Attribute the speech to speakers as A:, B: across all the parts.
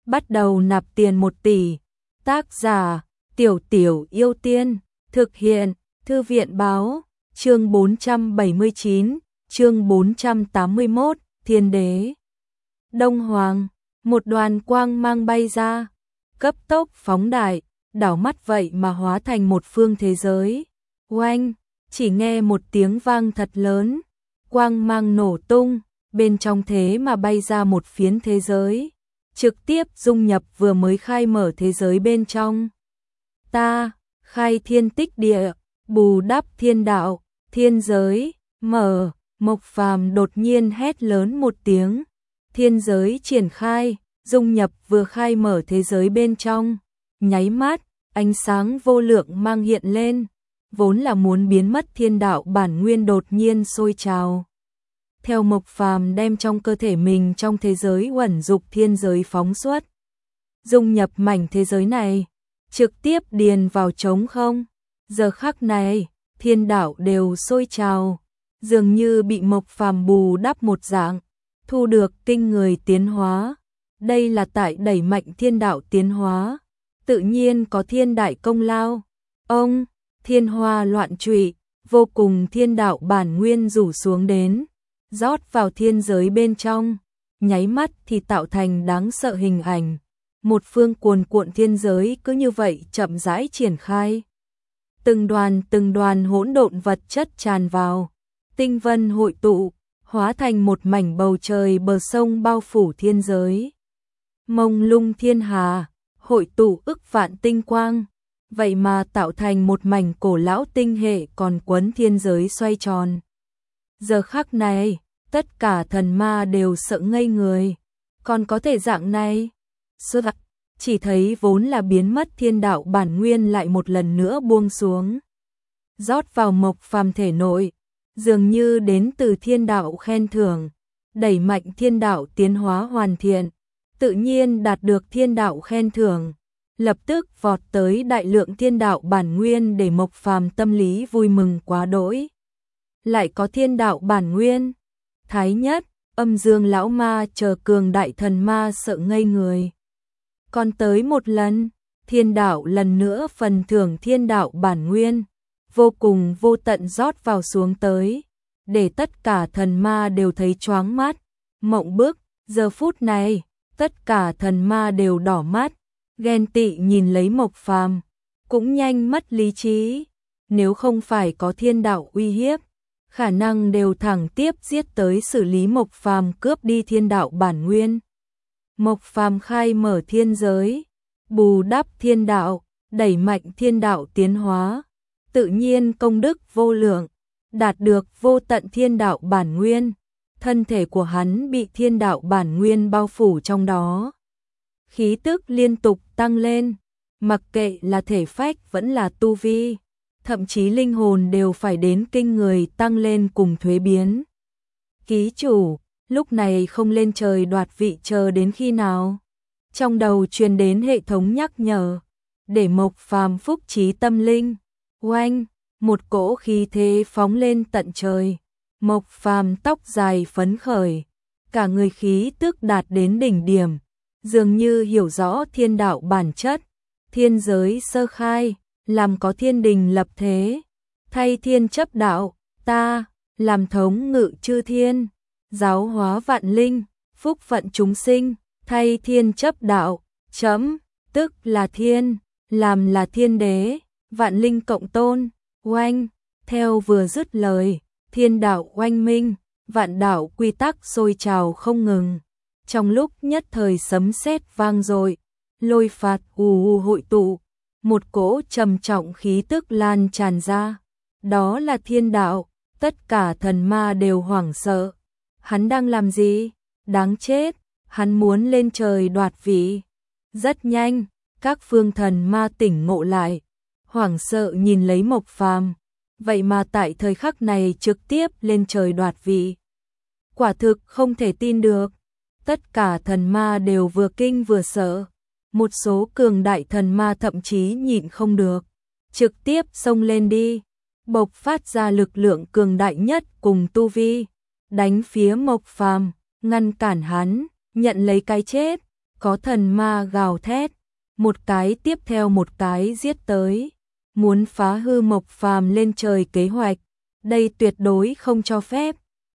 A: bắt đầu nạp tiền 1 tỷ. Tác giả, Tiểu Tiểu Yêu Tiên, thực hiện, Thư viện báo, chương 479, chương 481, Thiên Đế. Đông Hoàng, một đoàn quang mang bay ra, cấp tốc phóng đại, đảo mắt vậy mà hóa thành một phương thế giới. Oanh, chỉ nghe một tiếng vang thật lớn, quang mang nổ tung, bên trong thế mà bay ra một phiến thế giới, trực tiếp dung nhập vừa mới khai mở thế giới bên trong. Ta, khai thiên tích địa, bù đắp thiên đạo, thiên giới, mở, Mộc Phàm đột nhiên hét lớn một tiếng, thiên giới triển khai, dung nhập vừa khai mở thế giới bên trong, nháy mắt, ánh sáng vô lượng mang hiện lên, vốn là muốn biến mất thiên đạo bản nguyên đột nhiên sôi trào. Theo Mộc Phàm đem trong cơ thể mình trong thế giới uẩn dục thiên giới phóng xuất, dung nhập mảnh thế giới này, trực tiếp điền vào trống không. Giờ khắc này, thiên đạo đều sôi trào, dường như bị Mộc Phàm bù đắp một dạng, thu được kinh người tiến hóa. Đây là tại đẩy mạnh thiên đạo tiến hóa, tự nhiên có thiên đại công lao. Ông, thiên hoa loạn trụy, vô cùng thiên đạo bản nguyên rủ xuống đến, rót vào thiên giới bên trong, nháy mắt thì tạo thành đáng sợ hình ảnh. Một phương cuồn cuộn thiên giới cứ như vậy chậm rãi triển khai. Từng đoàn hỗn độn vật chất tràn vào, tinh vân hội tụ, hóa thành một mảnh bầu trời bờ sông bao phủ thiên giới. Mông lung thiên hà, hội tụ ức vạn tinh quang, vậy mà tạo thành một mảnh cổ lão tinh hệ còn quấn thiên giới xoay tròn. Giờ khắc này, tất cả thần ma đều sợ ngây người, còn có thể dạng này. Chỉ thấy vốn là biến mất thiên đạo bản nguyên lại một lần nữa buông xuống, rót vào Mộc Phàm thể nội, dường như đến từ thiên đạo khen thưởng, đẩy mạnh thiên đạo tiến hóa hoàn thiện, tự nhiên đạt được thiên đạo khen thưởng, lập tức vọt tới đại lượng thiên đạo bản nguyên để Mộc Phàm tâm lý vui mừng quá đỗi. Lại có thiên đạo bản nguyên, Thái Nhất, Âm Dương lão ma chờ cường đại thần ma sợ ngây người. Còn tới một lần, thiên đạo lần nữa phần thưởng thiên đạo bản nguyên, vô cùng vô tận rót vào xuống tới, để tất cả thần ma đều thấy choáng mắt, mộng bức. Giờ phút này, tất cả thần ma đều đỏ mắt, ghen tị nhìn lấy Mộc Phàm, cũng nhanh mất lý trí. Nếu không phải có thiên đạo uy hiếp, khả năng đều thẳng tiếp giết tới xử lý Mộc Phàm cướp đi thiên đạo bản nguyên. Mộc Phàm khai mở thiên giới, bù đắp thiên đạo, đẩy mạnh thiên đạo tiến hóa, tự nhiên công đức vô lượng, đạt được vô tận thiên đạo bản nguyên, thân thể của hắn bị thiên đạo bản nguyên bao phủ trong đó. Khí tức liên tục tăng lên, mặc kệ là thể phách vẫn là tu vi, thậm chí linh hồn đều phải đến kinh người tăng lên cùng thuế biến. Ký chủ, lúc này không lên trời đoạt vị chờ đến khi nào? Trong đầu truyền đến hệ thống nhắc nhở, để Mộc Phàm phúc trí tâm linh. Oanh, một cỗ khí thế phóng lên tận trời. Mộc Phàm tóc dài phấn khởi, cả người khí tức đạt đến đỉnh điểm, dường như hiểu rõ thiên đạo bản chất. Thiên giới sơ khai, làm có thiên đình lập thế, thay thiên chấp đạo, ta làm thống ngự chư thiên, giáo hóa vạn linh, phúc phận chúng sinh, thay thiên chấp đạo, chấm, tức là thiên, làm là thiên đế, vạn linh cộng tôn. Oanh, theo vừa dứt lời, thiên đạo oanh minh, vạn đạo quy tắc sôi trào không ngừng. Trong lúc nhất thời sấm sét vang dội, lôi phạt ù hội tụ, một cỗ trầm trọng khí tức lan tràn ra. Đó là thiên đạo, tất cả thần ma đều hoảng sợ. Hắn đang làm gì? Đáng chết, hắn muốn lên trời đoạt vị. Rất nhanh, các phương thần ma tỉnh ngộ lại, hoảng sợ nhìn lấy Mộc Phàm, vậy mà tại thời khắc này trực tiếp lên trời đoạt vị. Quả thực không thể tin được. Tất cả thần ma đều vừa kinh vừa sợ. Một số cường đại thần ma thậm chí nhịn không được, trực tiếp xông lên đi, bộc phát ra lực lượng cường đại nhất cùng tu vi, đánh phía Mộc Phàm, ngăn cản hắn, nhận lấy cái chết. có thần ma gào thét, một cái tiếp theo một cái giết tới, muốn phá hư Mộc Phàm lên trời kế hoạch, đây tuyệt đối không cho phép.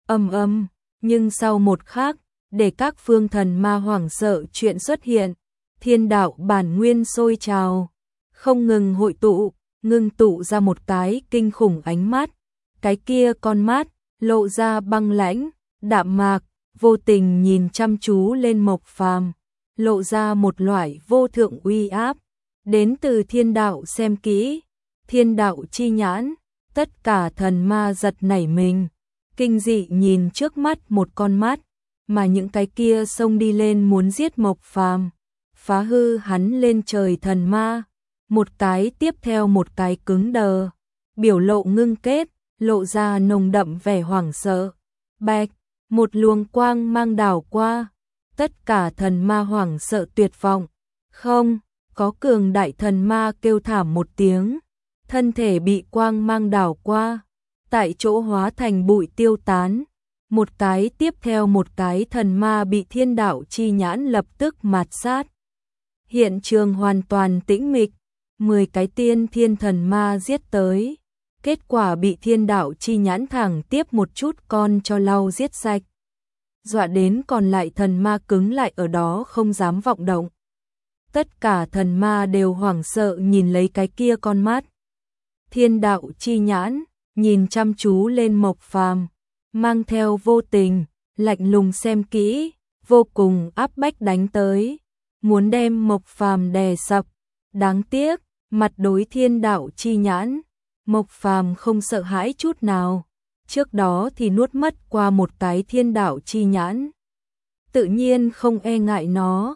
A: Nhưng sau một khắc, để các phương thần ma hoảng sợ chuyện xuất hiện, thiên đạo bản nguyên sôi trào, không ngừng hội tụ, ngưng tụ ra một cái kinh khủng ánh mắt, cái kia con mắt lộ ra băng lãnh, đạm mạc, vô tình nhìn chăm chú lên Mộc Phàm, lộ ra một loại vô thượng uy áp, đến từ thiên đạo xem kỹ, thiên đạo chi nhãn, tất cả thần ma giật nảy mình, kinh dị nhìn trước mắt một con mắt, mà những cái kia xông đi lên muốn giết Mộc Phàm, phá hư hắn lên trời thần ma, một cái tiếp theo một cái cứng đờ, biểu lộ ngưng kết, lộ ra nồng đậm vẻ hoảng sợ. Bạch, một luồng quang mang đảo qua, tất cả thần ma hoảng sợ tuyệt vọng. Không, có cường đại thần ma kêu thảm một tiếng, thân thể bị quang mang đảo qua, tại chỗ hóa thành bụi tiêu tán. Một cái tiếp theo một cái thần ma bị thiên đạo chi nhãn lập tức mạt sát. Hiện trường hoàn toàn tĩnh mịch, 10 cái tiên thiên thần ma giết tới. Kết quả bị thiên đạo chi nhãn thẳng tiếp một chút con cho lau giết sạch. Dọa đến còn lại thần ma cứng lại ở đó không dám vọng động. Tất cả thần ma đều hoảng sợ nhìn lấy cái kia con mắt. Thiên đạo chi nhãn, nhìn chăm chú lên Mộc Phàm, mang theo vô tình, lạnh lùng xem kỹ, vô cùng áp bách đánh tới, muốn đem Mộc Phàm đè sập. Đáng tiếc, mặt đối thiên đạo chi nhãn, Mộc Phàm không sợ hãi chút nào, trước đó thì nuốt mất qua một cái thiên đạo chi nhãn. Tự nhiên không e ngại nó,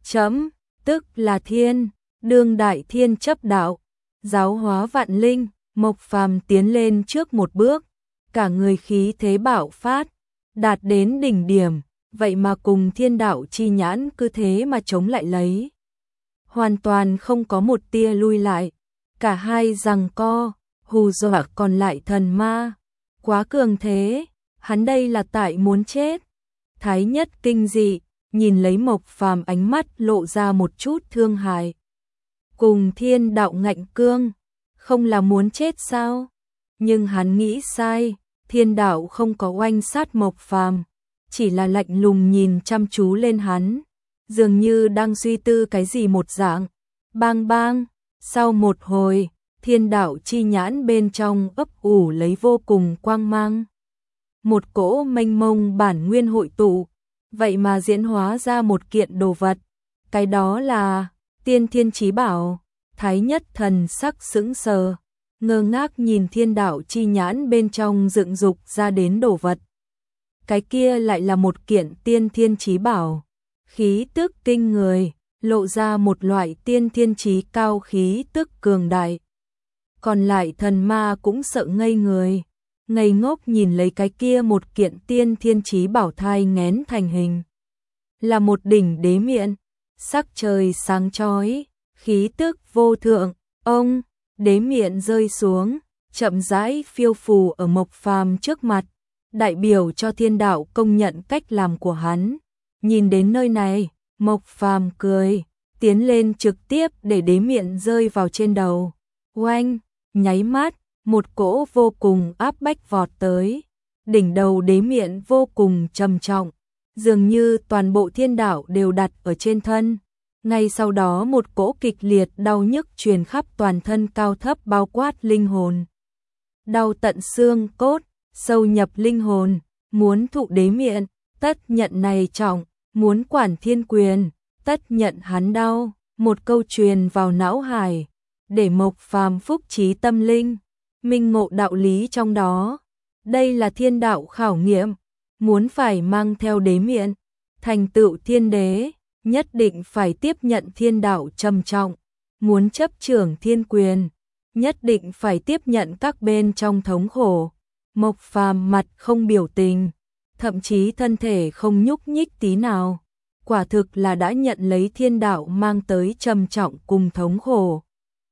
A: tức là thiên, đương đại thiên chấp đạo, giáo hóa vạn linh, Mộc Phàm tiến lên trước một bước, cả người khí thế bạo phát, đạt đến đỉnh điểm, vậy mà cùng thiên đạo chi nhãn cứ thế mà chống lại lấy. Hoàn toàn không có một tia lui lại, cả hai giằng co, hù dọa còn lại thần ma. Quá cường thế, hắn đây là tại muốn chết. Thái Nhất kinh dị, nhìn lấy Mộc Phàm ánh mắt lộ ra một chút thương hại. Cùng thiên đạo ngạnh cương, không là muốn chết sao? Nhưng hắn nghĩ sai, thiên đạo không có oanh sát Mộc Phàm, chỉ là lạnh lùng nhìn chăm chú lên hắn, dường như đang suy tư cái gì một dạng. Bang bang, sau một hồi, thiên đạo chi nhãn bên trong ấp ủ lấy vô cùng quang mang. Một cỗ mênh mông bản nguyên hội tụ, vậy mà diễn hóa ra một kiện đồ vật. Cái đó là tiên thiên chí bảo. Thái Nhất thần sắc sững sờ, ngơ ngác nhìn thiên đạo chi nhãn bên trong dựng dục ra đến đồ vật. Cái kia lại là một kiện tiên thiên chí bảo, khí tức kinh người, lộ ra một loại tiên thiên chí cao khí tức cường đại. Còn lại thần ma cũng sợ ngây người, ngây ngốc nhìn lấy cái kia một kiện tiên thiên chí bảo thai nghén thành hình. Là một đỉnh đế miện, sắc trời sáng chói, khí tức vô thượng, đế miện rơi xuống, chậm rãi phiêu phù ở Mộc Phàm trước mặt, đại biểu cho thiên đạo công nhận cách làm của hắn. Nhìn đến nơi này, Mộc Phàm cười, tiến lên trực tiếp để đế miện rơi vào trên đầu. Oanh, nháy mắt, một cỗ vô cùng áp bách vọt tới, đỉnh đầu đế miện vô cùng trầm trọng, dường như toàn bộ thiên đạo đều đặt ở trên thân. Ngay sau đó một cỗ kịch liệt đau nhức truyền khắp toàn thân cao thấp bao quát linh hồn. Đau tận xương cốt, sâu nhập linh hồn, muốn thụ đế miện, tất nhận này trọng, muốn quản thiên quyền, tất nhận hắn đau. Một câu truyền vào não hải, để Mộc Phàm phúc trí tâm linh, minh ngộ đạo lý trong đó. Đây là thiên đạo khảo nghiệm, muốn phải mang theo đế miện, thành tựu thiên đế, nhất định phải tiếp nhận thiên đạo trầm trọng, muốn chấp trưởng thiên quyền, nhất định phải tiếp nhận các bên trong thống khổ. Mộc Phàm mặt không biểu tình, thậm chí thân thể không nhúc nhích tí nào, quả thực là đã nhận lấy thiên đạo mang tới trầm trọng cùng thống khổ.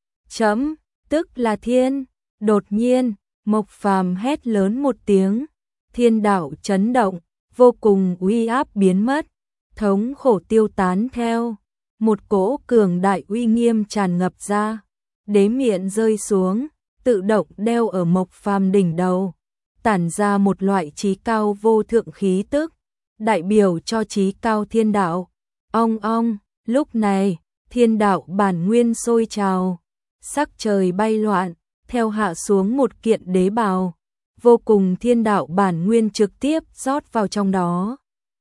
A: Tức là thiên. Đột nhiên, Mộc Phàm hét lớn một tiếng, thiên đạo chấn động, vô cùng uy áp biến mất, thống khổ tiêu tán theo, một cỗ cường đại uy nghiêm tràn ngập ra, đế miện rơi xuống, tự động đeo ở Mộc Phàm đỉnh đầu, tản ra một loại trí cao vô thượng khí tức, đại biểu cho trí cao thiên đạo. Ong ong, lúc này, thiên đạo bản nguyên sôi trào, sắc trời bay loạn, theo hạ xuống một kiện đế bào, vô cùng thiên đạo bản nguyên trực tiếp rót vào trong đó.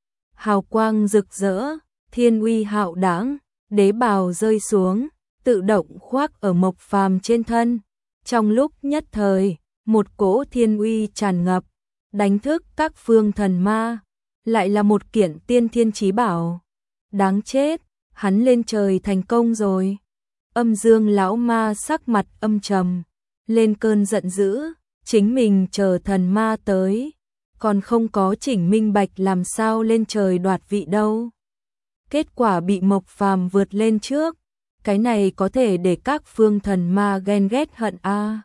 A: Hào quang rực rỡ, thiên uy hạo đãng, đế bào rơi xuống, tự động khoác ở Mộc Phàm trên thân. Trong lúc nhất thời, một cỗ thiên uy tràn ngập, đánh thức các phương thần ma, lại là một kiện tiên thiên chí bảo. Đáng chết, hắn lên trời thành công rồi. Âm Dương lão ma sắc mặt âm trầm, lên cơn giận dữ, chính mình chờ thần ma tới, còn không có chỉnh minh bạch làm sao lên trời đoạt vị đâu. Kết quả bị Mộc Phàm vượt lên trước, cái này có thể để các phương thần ma ghen ghét hận a.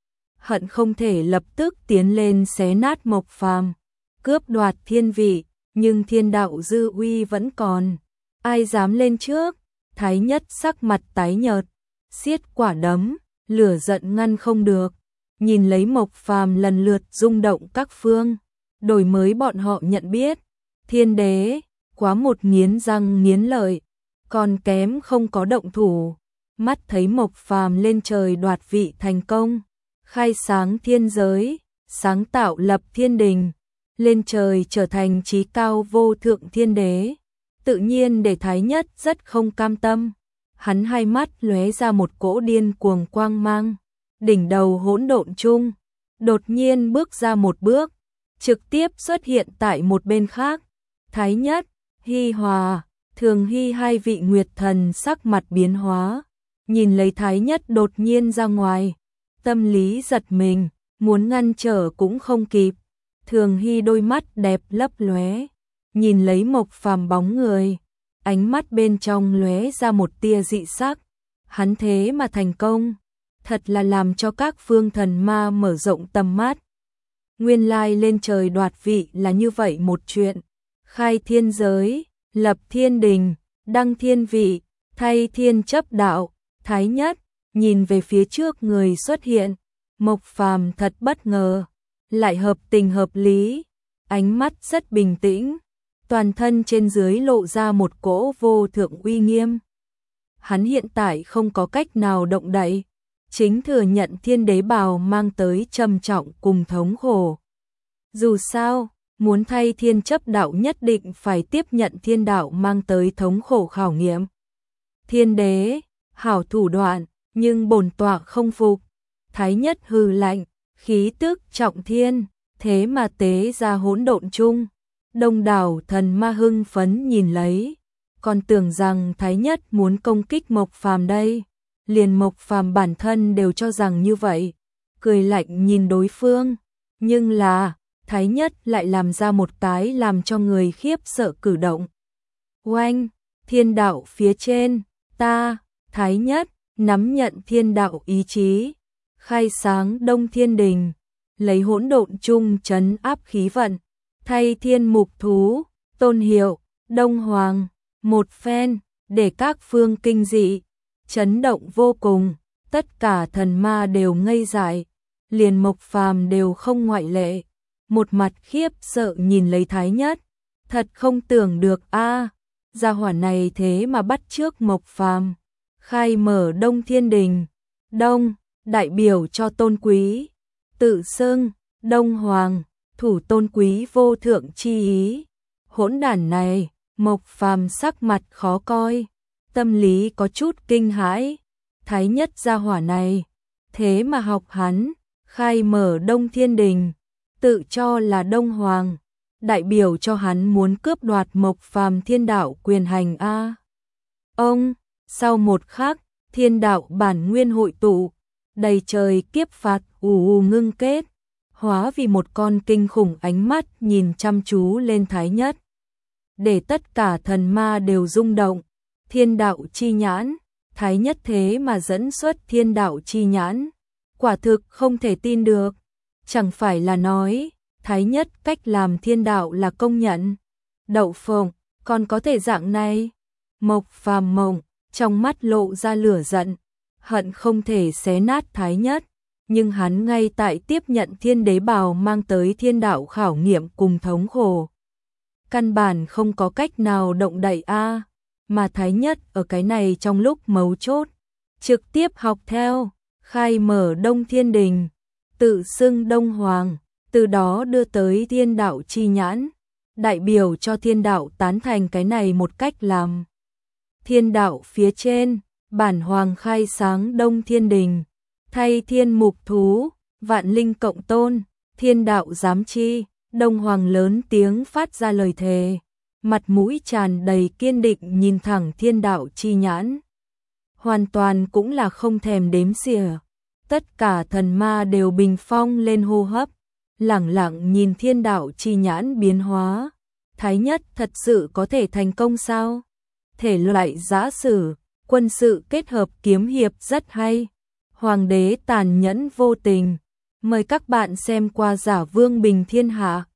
A: Hận không thể lập tức tiến lên xé nát Mộc Phàm, cướp đoạt thiên vị, nhưng thiên đạo dư uy vẫn còn, ai dám lên trước. Thái Nhất sắc mặt tái nhợt, siết quả đấm, lửa giận ngăn không được, nhìn lấy Mộc Phàm lần lượt rung động các phương, đổi mới bọn họ nhận biết, thiên đế, quá một nghiến răng nghiến lợi, còn kém không có động thủ, mắt thấy Mộc Phàm lên trời đoạt vị thành công, khai sáng thiên giới, sáng tạo lập thiên đình, lên trời trở thành chí cao vô thượng thiên đế, tự nhiên để Thái Nhất rất không cam tâm. Hắn hai mắt lóe ra một cỗ điên cuồng quang mang, đỉnh đầu hỗn độn chung, đột nhiên bước ra một bước, trực tiếp xuất hiện tại một bên khác. Thái Nhất, Hi Hòa, Thường Hy hai vị nguyệt thần sắc mặt biến hóa, nhìn lấy Thái Nhất đột nhiên ra ngoài, tâm lý giật mình, muốn ngăn trở cũng không kịp. Thường Hy đôi mắt đẹp lấp lóe, nhìn lấy Mộc Phàm bóng người, ánh mắt bên trong lóe ra một tia dị sắc. Hắn thế mà thành công, thật là làm cho các phương thần ma mở rộng tầm mắt. Nguyên lai lên trời đoạt vị là như vậy một chuyện, khai thiên giới, lập thiên đình, đăng thiên vị, thay thiên chấp đạo. Thái Nhất nhìn về phía trước người xuất hiện, Mộc Phàm thật bất ngờ, lại hợp tình hợp lý, ánh mắt rất bình tĩnh, toàn thân trên dưới lộ ra một cỗ vô thượng uy nghiêm. Hắn hiện tại không có cách nào động đậy, chính thừa nhận thiên đế bào mang tới trầm trọng cùng thống khổ. Dù sao, muốn thay thiên chấp đạo nhất định phải tiếp nhận thiên đạo mang tới thống khổ khảo nghiệm. Thiên đế, hảo thủ đoạn, nhưng bổn tọa không phục. Thái Nhất hừ lạnh, khí tức trọng thiên, thế mà tế ra hỗn độn chung. Đông đảo thần ma hưng phấn nhìn lấy, còn tưởng rằng Thái Nhất muốn công kích Mộc Phàm đây. Liền Mộc Phàm bản thân đều cho rằng như vậy, cười lạnh nhìn đối phương, nhưng là Thái Nhất lại làm ra một cái làm cho người khiếp sợ cử động. Oanh, thiên đạo phía trên, ta, Thái Nhất, nắm nhận thiên đạo ý chí, khai sáng Đông Thiên Đình, lấy hỗn độn chung trấn áp khí vận, thay thiên mục thú, tôn hiệu, Đông Hoàng, một phen, để các phương kinh dị, chấn động vô cùng, tất cả thần ma đều ngây dại, liền Mộc Phàm đều không ngoại lệ, một mặt khiếp sợ nhìn lấy Thái Nhất, thật không tưởng được a, gia hỏa này thế mà bắt chước Mộc Phàm, khai mở Đông Thiên Đình, Đông đại biểu cho tôn quý, tự xưng Đông Hoàng, thủ tôn quý vô thượng chi ý. Hỗn đản này, Mộc Phàm sắc mặt khó coi, tâm lý có chút kinh hãi, Thái Nhất gia hỏa này, thế mà học hắn, khai mở Đông Thiên Đình, tự cho là Đông Hoàng, đại biểu cho hắn muốn cướp đoạt Mộc Phàm thiên đạo quyền hành a. Ông, sau một khắc, thiên đạo bản nguyên hội tụ, đầy trời kiếp phạt ù ngưng kết, hóa vì một con kinh khủng ánh mắt nhìn chăm chú lên Thái Nhất. Để tất cả thần ma đều rung động, thiên đạo chi nhãn, Thái Nhất thế mà dẫn xuất thiên đạo chi nhãn, quả thực không thể tin được, chẳng phải là nói, Thái Nhất cách làm thiên đạo là công nhận. Đậu phộng, còn có thể dạng này. Mộc Phàm Mộng, trong mắt lộ ra lửa giận, hận không thể xé nát Thái Nhất, nhưng hắn ngay tại tiếp nhận Thiên Đế bào mang tới thiên đạo khảo nghiệm cùng thống khổ. Căn bản không có cách nào động đậy a, mà Thái Nhất ở cái này trong lúc mấu chốt, trực tiếp học theo, khai mở Đông Thiên Đình, tự xưng Đông Hoàng, từ đó đưa tới thiên đạo chi nhãn, đại biểu cho thiên đạo tán thành cái này một cách làm. Thiên đạo phía trên, bản hoàng khai sáng Đông Thiên Đình, thay thiên mục thú, vạn linh cộng tôn, thiên đạo giám chi, Đông Hoàng lớn tiếng phát ra lời thề, mặt mũi tràn đầy kiên định nhìn thẳng thiên đạo chi nhãn. Hoàn toàn cũng là không thèm đếm xỉa, tất cả thần ma đều bình phong lên hô hấp, lẳng lặng nhìn thiên đạo chi nhãn biến hóa. Thái Nhất thật sự có thể thành công sao? Thể loại giã sử, quân sự kết hợp kiếm hiệp rất hay. Hoàng đế tàn nhẫn vô tình. Mời các bạn xem qua Giả Vương Bình Thiên Hạ.